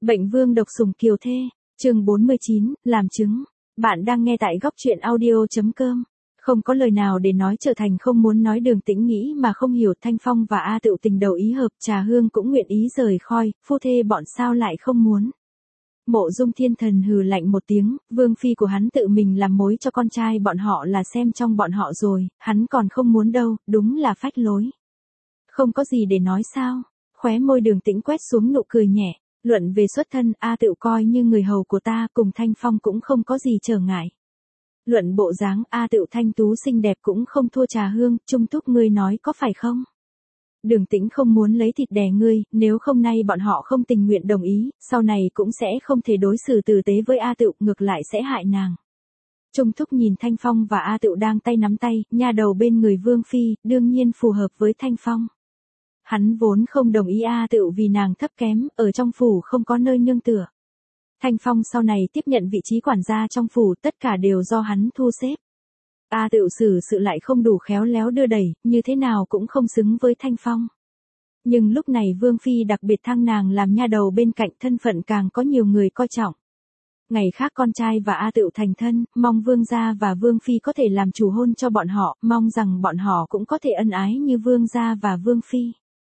Bệnh vương độc sủng kiều thê, chương 49, làm chứng. Bạn đang nghe tại góc truyện audio.com. Không có lời nào để nói trở thành không muốn nói. Đường Tĩnh nghĩ mà không hiểu. Thanh Phong và A Tựu tình đầu ý hợp, Trà Hương cũng nguyện ý rời khỏi, phu thê bọn sao lại không muốn. Mộ Dung Thiên Thần hừ lạnh một tiếng, vương phi của hắn tự mình làm mối cho con trai bọn họ là xem trong bọn họ rồi, hắn còn không muốn đâu, đúng là phách lối. Không có gì để nói sao? Khóe môi Đường Tĩnh quét xuống nụ cười nhẹ. Luận về xuất thân, A Tựu coi như người hầu của ta, cùng Thanh Phong cũng không có gì trở ngại. Luận bộ dáng, A Tựu thanh tú xinh đẹp cũng không thua Trà Hương, Trung Thúc ngươi nói có phải không? Đường Tĩnh không muốn lấy thịt đè ngươi, nếu không nay bọn họ không tình nguyện đồng ý, sau này cũng sẽ không thể đối xử tử tế với A Tựu, ngược lại sẽ hại nàng. Trung Thúc nhìn Thanh Phong và A Tựu đang tay nắm tay, nha đầu bên người vương phi, đương nhiên phù hợp với Thanh Phong. Hắn vốn không đồng ý A Tựu vì nàng thấp kém, ở trong phủ không có nơi nương tựa. Thanh Phong sau này tiếp nhận vị trí quản gia trong phủ, tất cả đều do hắn thu xếp. A Tựu xử sự lại không đủ khéo léo đưa đẩy, như thế nào cũng không xứng với Thanh Phong. Nhưng lúc này vương phi đặc biệt thăng nàng làm nha đầu bên cạnh, thân phận càng có nhiều người coi trọng. Ngày khác con trai và A Tựu thành thân, mong vương gia và vương phi có thể làm chủ hôn cho bọn họ, mong rằng bọn họ cũng có thể ân ái như vương gia và vương phi.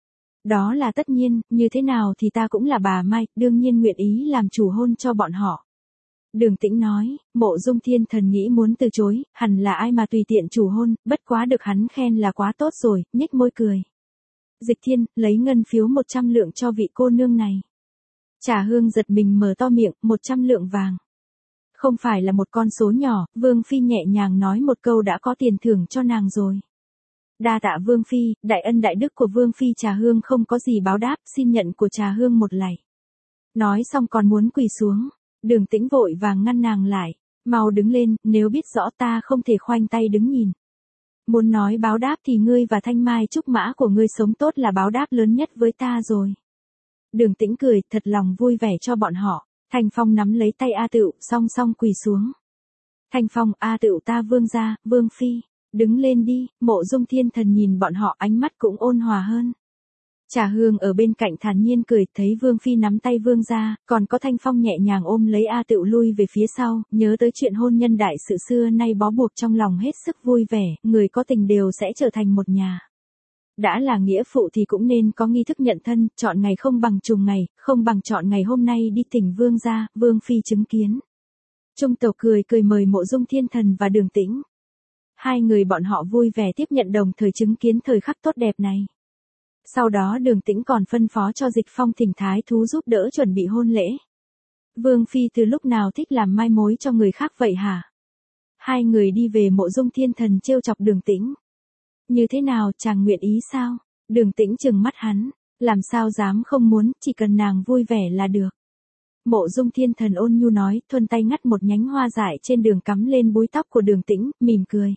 Đó là tất nhiên, như thế nào thì ta cũng là bà Mai, đương nhiên nguyện ý làm chủ hôn cho bọn họ. Đường Tĩnh nói, Mộ Dung Thiên Thần nghĩ muốn từ chối, hẳn là ai mà tùy tiện chủ hôn, bất quá được hắn khen là quá tốt rồi, nhếch môi cười. Dịch Thiên, lấy ngân phiếu 100 lượng cho vị cô nương này. Trà Hương giật mình mở to miệng, 100 lượng vàng. Không phải là một con số nhỏ, Vương Phi nhẹ nhàng nói một câu đã có tiền thưởng cho nàng rồi. Đa tạ Vương Phi, đại ân đại đức của Vương Phi. Trà Hương không có gì báo đáp, xin nhận của Trà Hương một lạy. Nói xong còn muốn quỳ xuống. Đường Tĩnh vội vàng ngăn nàng lại. Mau đứng lên, nếu biết rõ ta không thể khoanh tay đứng nhìn. Muốn nói báo đáp thì ngươi và Thanh Mai Trúc Mã của ngươi sống tốt là báo đáp lớn nhất với ta rồi. Đường Tĩnh cười, thật lòng vui vẻ cho bọn họ. Thanh Phong nắm lấy tay A Tựu, song song quỳ xuống. Thanh Phong, A Tựu ta vương gia, Vương Phi. Đứng lên đi. Mộ Dung Thiên Thần nhìn bọn họ, ánh mắt cũng ôn hòa hơn. Trà Hương ở bên cạnh thản nhiên cười, thấy Vương Phi nắm tay vương gia, còn có Thanh Phong nhẹ nhàng ôm lấy A Tựu lui về phía sau, nhớ tới chuyện hôn nhân đại sự xưa nay bó buộc trong lòng hết sức vui vẻ, người có tình đều sẽ trở thành một nhà. Đã là nghĩa phụ thì cũng nên có nghi thức nhận thân, chọn ngày không bằng trùng ngày, không bằng chọn ngày hôm nay đi thỉnh vương gia, Vương Phi chứng kiến. Trung tộc cười cười mời Mộ Dung Thiên Thần và Đường Tĩnh. Hai người bọn họ vui vẻ tiếp nhận, đồng thời chứng kiến thời khắc tốt đẹp này. Sau đó Đường Tĩnh còn phân phó cho Dịch Phong thỉnh thái thú giúp đỡ chuẩn bị hôn lễ. Vương Phi từ lúc nào thích làm mai mối cho người khác vậy hả? Hai người đi về, Mộ Dung Thiên Thần trêu chọc Đường Tĩnh. Như thế nào, chàng nguyện ý sao? Đường Tĩnh trừng mắt hắn, làm sao dám không muốn, chỉ cần nàng vui vẻ là được. Mộ Dung Thiên Thần ôn nhu nói, thuần tay ngắt một nhánh hoa dại trên đường cắm lên búi tóc của Đường Tĩnh, mỉm cười.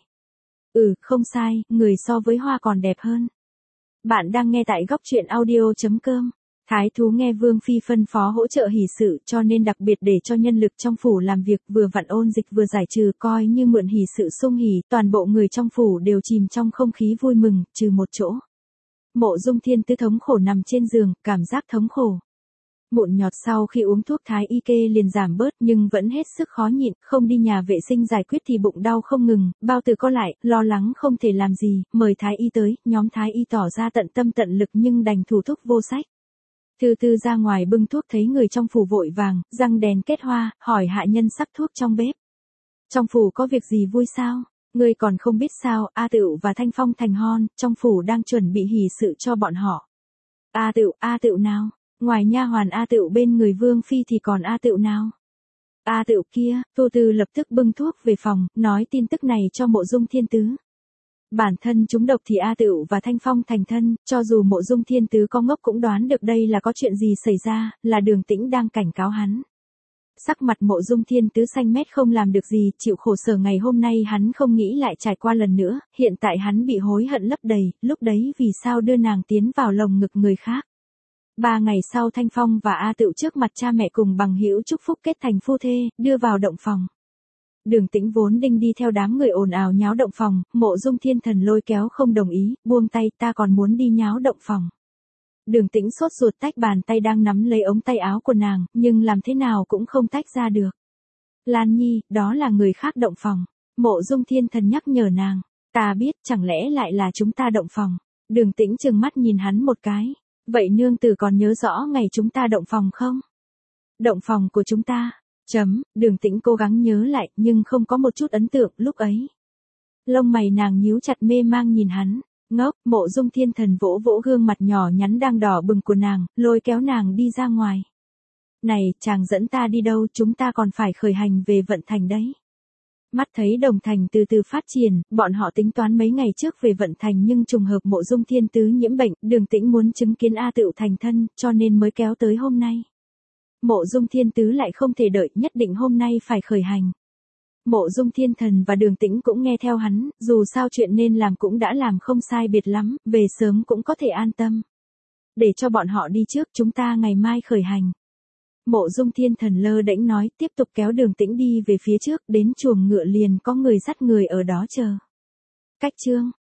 Không sai, người so với hoa còn đẹp hơn. Bạn đang nghe tại góc truyện audio.com. Thái thú nghe Vương Phi phân phó hỗ trợ hỷ sự, cho nên đặc biệt để cho nhân lực trong phủ làm việc, vừa vặn ôn dịch vừa giải trừ, coi như mượn hỷ sự sung hỉ, toàn bộ người trong phủ đều chìm trong không khí vui mừng, trừ một chỗ. Mộ Dung Thiên Tứ thống khổ nằm trên giường, cảm giác thống khổ. Mụn nhọt sau khi uống thuốc thái y kê liền giảm bớt, nhưng vẫn hết sức khó nhịn, không đi nhà vệ sinh giải quyết thì bụng đau không ngừng, bao tử co lại, lo lắng không thể làm gì, mời thái y tới, nhóm thái y tỏ ra tận tâm tận lực nhưng đành thủ thuốc vô sách. Từ từ ra ngoài bưng thuốc, thấy người trong phủ vội vàng, răng đèn kết hoa, hỏi hạ nhân sắc thuốc trong bếp. Trong phủ có việc gì vui sao? Ngươi còn không biết sao, A Tựu và Thanh Phong thành hôn, trong phủ đang chuẩn bị hỷ sự cho bọn họ. A Tựu nào? Ngoài nha hoàn A Tựu bên người Vương Phi thì còn A Tựu nào? A Tựu kia. Tô Tư lập tức bưng thuốc về phòng, nói tin tức này cho Mộ Dung Thiên Tứ. Bản thân chúng độc thì A Tựu và Thanh Phong thành thân, cho dù Mộ Dung Thiên Tứ có ngốc cũng đoán được đây là có chuyện gì xảy ra, là Đường Tĩnh đang cảnh cáo hắn. Sắc mặt Mộ Dung Thiên Tứ xanh mét không làm được gì, chịu khổ sở ngày hôm nay hắn không nghĩ lại trải qua lần nữa, hiện tại hắn bị hối hận lấp đầy, lúc đấy vì sao đưa nàng tiến vào lồng ngực người khác. 3 ngày sau Thanh Phong và A Tựu trước mặt cha mẹ cùng bằng hữu chúc phúc kết thành phu thê, đưa vào động phòng. Đường Tĩnh vốn định đi theo đám người ồn ào nháo động phòng, Mộ Dung Thiên Thần lôi kéo không đồng ý, buông tay, ta còn muốn đi nháo động phòng. Đường Tĩnh sốt ruột tách bàn tay đang nắm lấy ống tay áo của nàng, nhưng làm thế nào cũng không tách ra được. Lan Nhi, đó là người khác động phòng. Mộ Dung Thiên Thần nhắc nhở nàng. Ta biết, chẳng lẽ lại là chúng ta động phòng. Đường Tĩnh trừng mắt nhìn hắn một cái. Vậy nương tử còn nhớ rõ ngày chúng ta động phòng không? Động phòng của chúng ta. Đường Tĩnh cố gắng nhớ lại, nhưng không có một chút ấn tượng lúc ấy. Lông mày nàng nhíu chặt mê mang nhìn hắn. Ngốc, Mộ Dung Thiên Thần vỗ vỗ gương mặt nhỏ nhắn đang đỏ bừng của nàng, lôi kéo nàng đi ra ngoài. Này, chàng dẫn ta đi đâu, chúng ta còn phải khởi hành về Vận Thành đấy. Mắt thấy Đồng Thành từ từ phát triển, bọn họ tính toán mấy ngày trước về Vận Thành nhưng trùng hợp Mộ Dung Thiên Tứ nhiễm bệnh, Đường Tĩnh muốn chứng kiến A Tựu thành thân, cho nên mới kéo tới hôm nay. Mộ Dung Thiên Tứ lại không thể đợi, nhất định hôm nay phải khởi hành. Mộ Dung Thiên Thần và Đường Tĩnh cũng nghe theo hắn, dù sao chuyện nên làm cũng đã làm không sai biệt lắm, về sớm cũng có thể an tâm. Để cho bọn họ đi trước, chúng ta ngày mai khởi hành. Mộ Dung Thiên Thần lơ đễnh nói, tiếp tục kéo Đường Tĩnh đi về phía trước, đến chuồng ngựa liền có người dắt người ở đó chờ. Cách chương